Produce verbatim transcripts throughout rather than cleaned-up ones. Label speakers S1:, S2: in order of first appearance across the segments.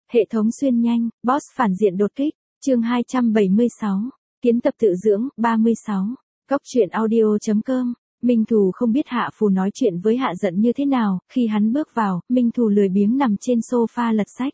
S1: Hệ thống xuyên nhanh, boss phản diện đột kích, chương hai trăm bảy mươi sáu, kiến tập tự dưỡng, ba mươi sáu, góc truyện audio.com. Minh Thù không biết Hạ Phù nói chuyện với Hạ Dận như thế nào, khi hắn bước vào, Minh Thù lười biếng nằm trên sofa lật sách.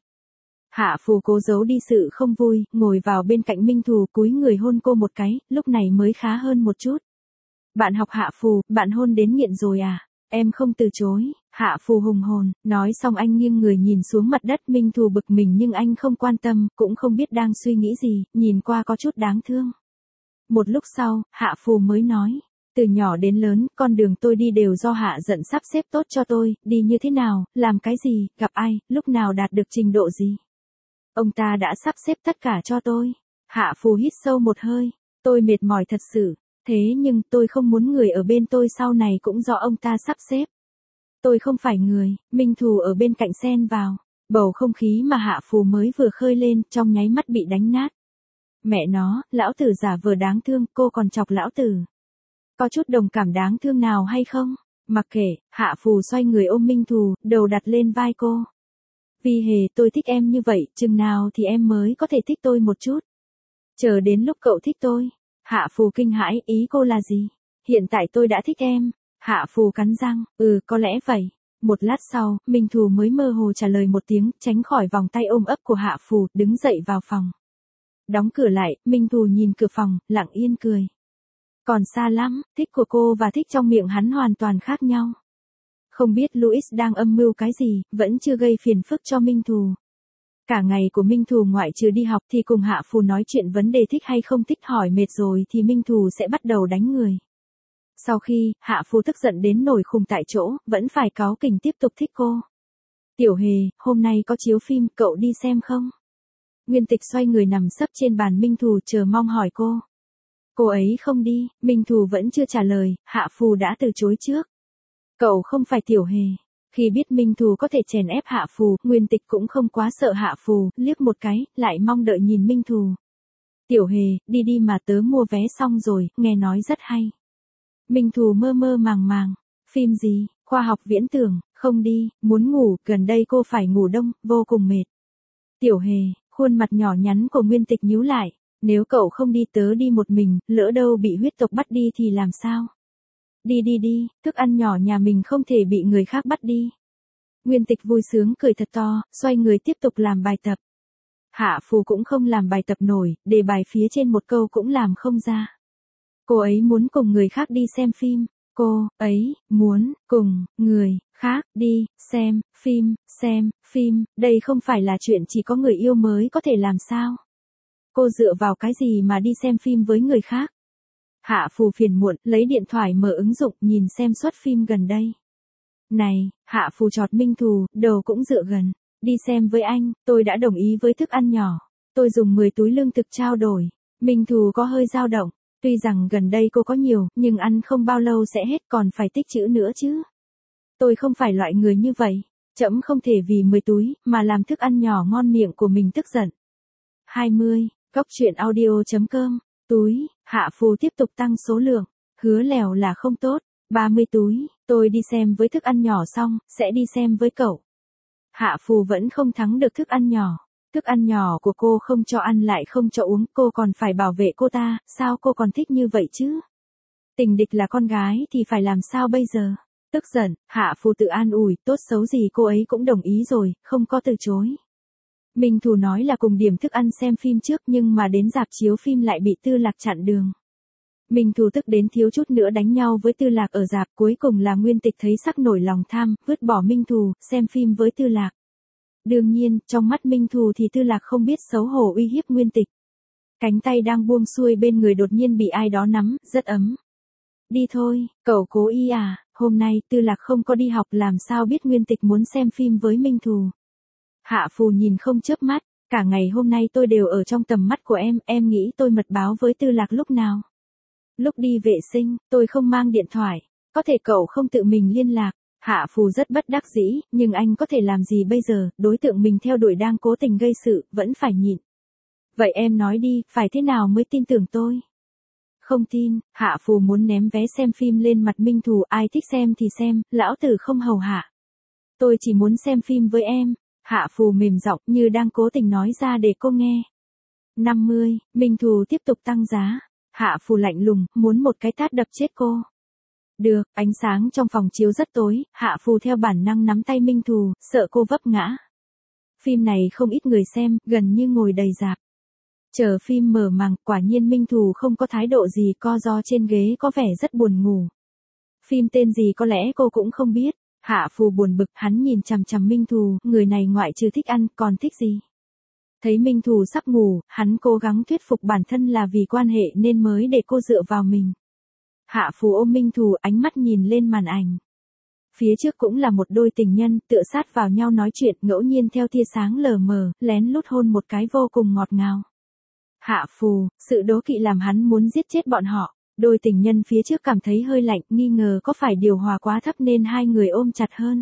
S1: Hạ Phù cố giấu đi sự không vui, ngồi vào bên cạnh Minh Thù cúi người hôn cô một cái, lúc này mới khá hơn một chút. Bạn học Hạ Phù, bạn hôn đến nghiện rồi à? Em không từ chối. Hạ Phù hùng hồn, nói xong anh nghiêng người nhìn xuống mặt đất. Minh Thù bực mình nhưng anh không quan tâm, cũng không biết đang suy nghĩ gì, nhìn qua có chút đáng thương. Một lúc sau, Hạ Phù mới nói, từ nhỏ đến lớn, con đường tôi đi đều do Hạ Dận sắp xếp tốt cho tôi, đi như thế nào, làm cái gì, gặp ai, lúc nào đạt được trình độ gì. Ông ta đã sắp xếp tất cả cho tôi. Hạ Phù hít sâu một hơi, tôi mệt mỏi thật sự, thế nhưng tôi không muốn người ở bên tôi sau này cũng do ông ta sắp xếp. Tôi không phải người. Minh Thù ở bên cạnh xen vào, bầu không khí mà Hạ Phù mới vừa khơi lên trong nháy mắt bị đánh nát. Mẹ nó, lão tử giả vờ đáng thương, cô còn chọc lão tử. Có chút đồng cảm đáng thương nào hay không? Mặc kệ, Hạ Phù xoay người ôm Minh Thù, đầu đặt lên vai cô. Vì hề, tôi thích em như vậy, chừng nào thì em mới có thể thích tôi một chút. Chờ đến lúc cậu thích tôi. Hạ Phù kinh hãi, ý cô là gì? Hiện tại tôi đã thích em. Hạ Phù cắn răng, ừ, có lẽ vậy. Một lát sau, Minh Thù mới mơ hồ trả lời một tiếng, tránh khỏi vòng tay ôm ấp của Hạ Phù, đứng dậy vào phòng. Đóng cửa lại, Minh Thù nhìn cửa phòng, lặng yên cười. Còn xa lắm, thích của cô và thích trong miệng hắn hoàn toàn khác nhau. Không biết Louis đang âm mưu cái gì, vẫn chưa gây phiền phức cho Minh Thù. Cả ngày của Minh Thù ngoại trừ đi học thì cùng Hạ Phù nói chuyện vấn đề thích hay không thích, hỏi mệt rồi thì Minh Thù sẽ bắt đầu đánh người. Sau khi, Hạ Phù tức giận đến nổi khùng tại chỗ, vẫn phải cáu kỉnh tiếp tục thích cô. Tiểu Hề, hôm nay có chiếu phim, cậu đi xem không? Nguyên Tịch xoay người nằm sấp trên bàn Minh Thù chờ mong hỏi cô. Cô ấy không đi. Minh Thù vẫn chưa trả lời, Hạ Phù đã từ chối trước. Cậu không phải Tiểu Hề. Khi biết Minh Thù có thể chèn ép Hạ Phù, Nguyên Tịch cũng không quá sợ Hạ Phù, liếc một cái, lại mong đợi nhìn Minh Thù. Tiểu Hề, đi đi mà tớ mua vé xong rồi, nghe nói rất hay. Minh Thù mơ mơ màng màng. Phim gì? Khoa học viễn tưởng, không đi, muốn ngủ, gần đây cô phải ngủ đông, vô cùng mệt. Tiểu Hề, khuôn mặt nhỏ nhắn của Nguyên Tịch nhíu lại. Nếu cậu không đi tớ đi một mình, lỡ đâu bị huyết tộc bắt đi thì làm sao? Đi đi đi, thức ăn nhỏ nhà mình không thể bị người khác bắt đi. Nguyên Tịch vui sướng cười thật to, xoay người tiếp tục làm bài tập. Hạ Phù cũng không làm bài tập nổi, đề bài phía trên một câu cũng làm không ra. Cô ấy muốn cùng người khác đi xem phim. Cô ấy muốn cùng người khác đi xem phim, xem phim, đây không phải là chuyện chỉ có người yêu mới có thể làm sao? Cô dựa vào cái gì mà đi xem phim với người khác? Hạ Phù phiền muộn, lấy điện thoại mở ứng dụng, nhìn xem suất phim gần đây. Này, Hạ Phù chọt Minh Thù, đầu cũng dựa gần. Đi xem với anh, tôi đã đồng ý với thức ăn nhỏ. Tôi dùng mười túi lương thực trao đổi. Minh Thù có hơi dao động. Tuy rằng gần đây cô có nhiều, nhưng ăn không bao lâu sẽ hết, còn phải tích trữ nữa chứ. Tôi không phải loại người như vậy. Trẫm không thể vì mười túi, mà làm thức ăn nhỏ ngon miệng của mình tức giận. hai mươi, góc truyện audio.com. Túi, Hạ Phù tiếp tục tăng số lượng. Hứa lèo là không tốt. ba mươi túi, tôi đi xem với thức ăn nhỏ xong, sẽ đi xem với cậu. Hạ Phù vẫn không thắng được thức ăn nhỏ. Thức ăn nhỏ của cô không cho ăn lại không cho uống, cô còn phải bảo vệ cô ta, sao cô còn thích như vậy chứ? Tình địch là con gái thì phải làm sao bây giờ? Tức giận, Hạ Phù tự an ủi, tốt xấu gì cô ấy cũng đồng ý rồi, không có từ chối. Minh Thù nói là cùng điểm thức ăn xem phim trước nhưng mà đến rạp chiếu phim lại bị Tư Lạc chặn đường. Minh Thù tức đến thiếu chút nữa đánh nhau với Tư Lạc ở rạp, cuối cùng là Nguyên Tịch thấy sắc nổi lòng tham, vứt bỏ Minh Thù, xem phim với Tư Lạc. Đương nhiên, trong mắt Minh Thù thì Tư Lạc không biết xấu hổ uy hiếp Nguyên Tịch. Cánh tay đang buông xuôi bên người đột nhiên bị ai đó nắm, rất ấm. Đi thôi, cậu cố ý à, hôm nay Tư Lạc không có đi học làm sao biết Nguyên Tịch muốn xem phim với Minh Thù. Hạ Phù nhìn không chớp mắt, cả ngày hôm nay tôi đều ở trong tầm mắt của em, em nghĩ tôi mật báo với Tư Lạc lúc nào? Lúc đi vệ sinh, tôi không mang điện thoại, có thể cậu không tự mình liên lạc. Hạ Phù rất bất đắc dĩ, nhưng anh có thể làm gì bây giờ, đối tượng mình theo đuổi đang cố tình gây sự, vẫn phải nhịn. Vậy em nói đi, phải thế nào mới tin tưởng tôi? Không tin. Hạ Phù muốn ném vé xem phim lên mặt Minh Thù, ai thích xem thì xem, lão tử không hầu hạ. Tôi chỉ muốn xem phim với em. Hạ Phù mềm giọng như đang cố tình nói ra để cô nghe. năm mươi, Minh Thù tiếp tục tăng giá. Hạ Phù lạnh lùng, muốn một cái tát đập chết cô. Được, ánh sáng trong phòng chiếu rất tối, Hạ Phù theo bản năng nắm tay Minh Thù, sợ cô vấp ngã. Phim này không ít người xem, gần như ngồi đầy rạp. Chờ phim mở màn, quả nhiên Minh Thù không có thái độ gì, co ro trên ghế có vẻ rất buồn ngủ. Phim tên gì có lẽ cô cũng không biết. Hạ Phù buồn bực, hắn nhìn chằm chằm Minh Thù, người này ngoại trừ thích ăn, còn thích gì? Thấy Minh Thù sắp ngủ, hắn cố gắng thuyết phục bản thân là vì quan hệ nên mới để cô dựa vào mình. Hạ Phù ôm Minh Thù, ánh mắt nhìn lên màn ảnh. Phía trước cũng là một đôi tình nhân, tựa sát vào nhau nói chuyện, ngẫu nhiên theo tia sáng lờ mờ, lén lút hôn một cái vô cùng ngọt ngào. Hạ Phù, sự đố kỵ làm hắn muốn giết chết bọn họ. Đôi tình nhân phía trước cảm thấy hơi lạnh, nghi ngờ có phải điều hòa quá thấp nên hai người ôm chặt hơn.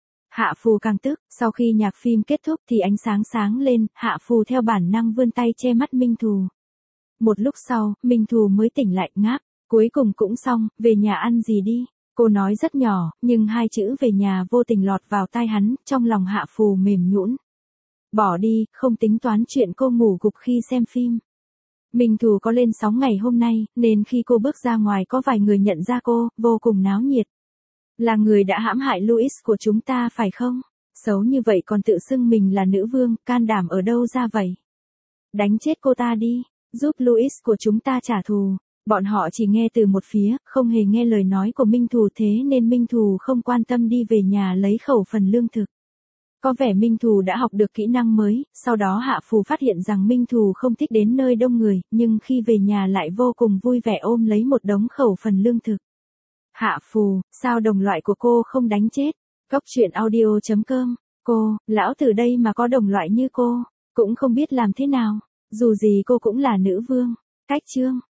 S1: Hạ Phù càng tức, sau khi nhạc phim kết thúc thì ánh sáng sáng lên, Hạ Phù theo bản năng vươn tay che mắt Minh Thù. Một lúc sau, Minh Thù mới tỉnh lại, ngáp, cuối cùng cũng xong, về nhà ăn gì đi. Cô nói rất nhỏ, nhưng hai chữ về nhà vô tình lọt vào tai hắn, trong lòng Hạ Phù mềm nhũn. Bỏ đi, không tính toán chuyện cô ngủ gục khi xem phim. Minh Thù có lên sóng ngày hôm nay, nên khi cô bước ra ngoài có vài người nhận ra cô, vô cùng náo nhiệt. Là người đã hãm hại Louis của chúng ta phải không? Xấu như vậy còn tự xưng mình là nữ vương, can đảm ở đâu ra vậy? Đánh chết cô ta đi, giúp Louis của chúng ta trả thù. Bọn họ chỉ nghe từ một phía, không hề nghe lời nói của Minh Thù, thế nên Minh Thù không quan tâm đi về nhà lấy khẩu phần lương thực. Có vẻ Minh Thù đã học được kỹ năng mới, sau đó Hạ Phù phát hiện rằng Minh Thù không thích đến nơi đông người, nhưng khi về nhà lại vô cùng vui vẻ ôm lấy một đống khẩu phần lương thực. Hạ Phù, sao đồng loại của cô không đánh chết? Cốc truyện audio chấm com, cô, lão từ đây mà có đồng loại như cô, cũng không biết làm thế nào, dù gì cô cũng là nữ vương. Cách chương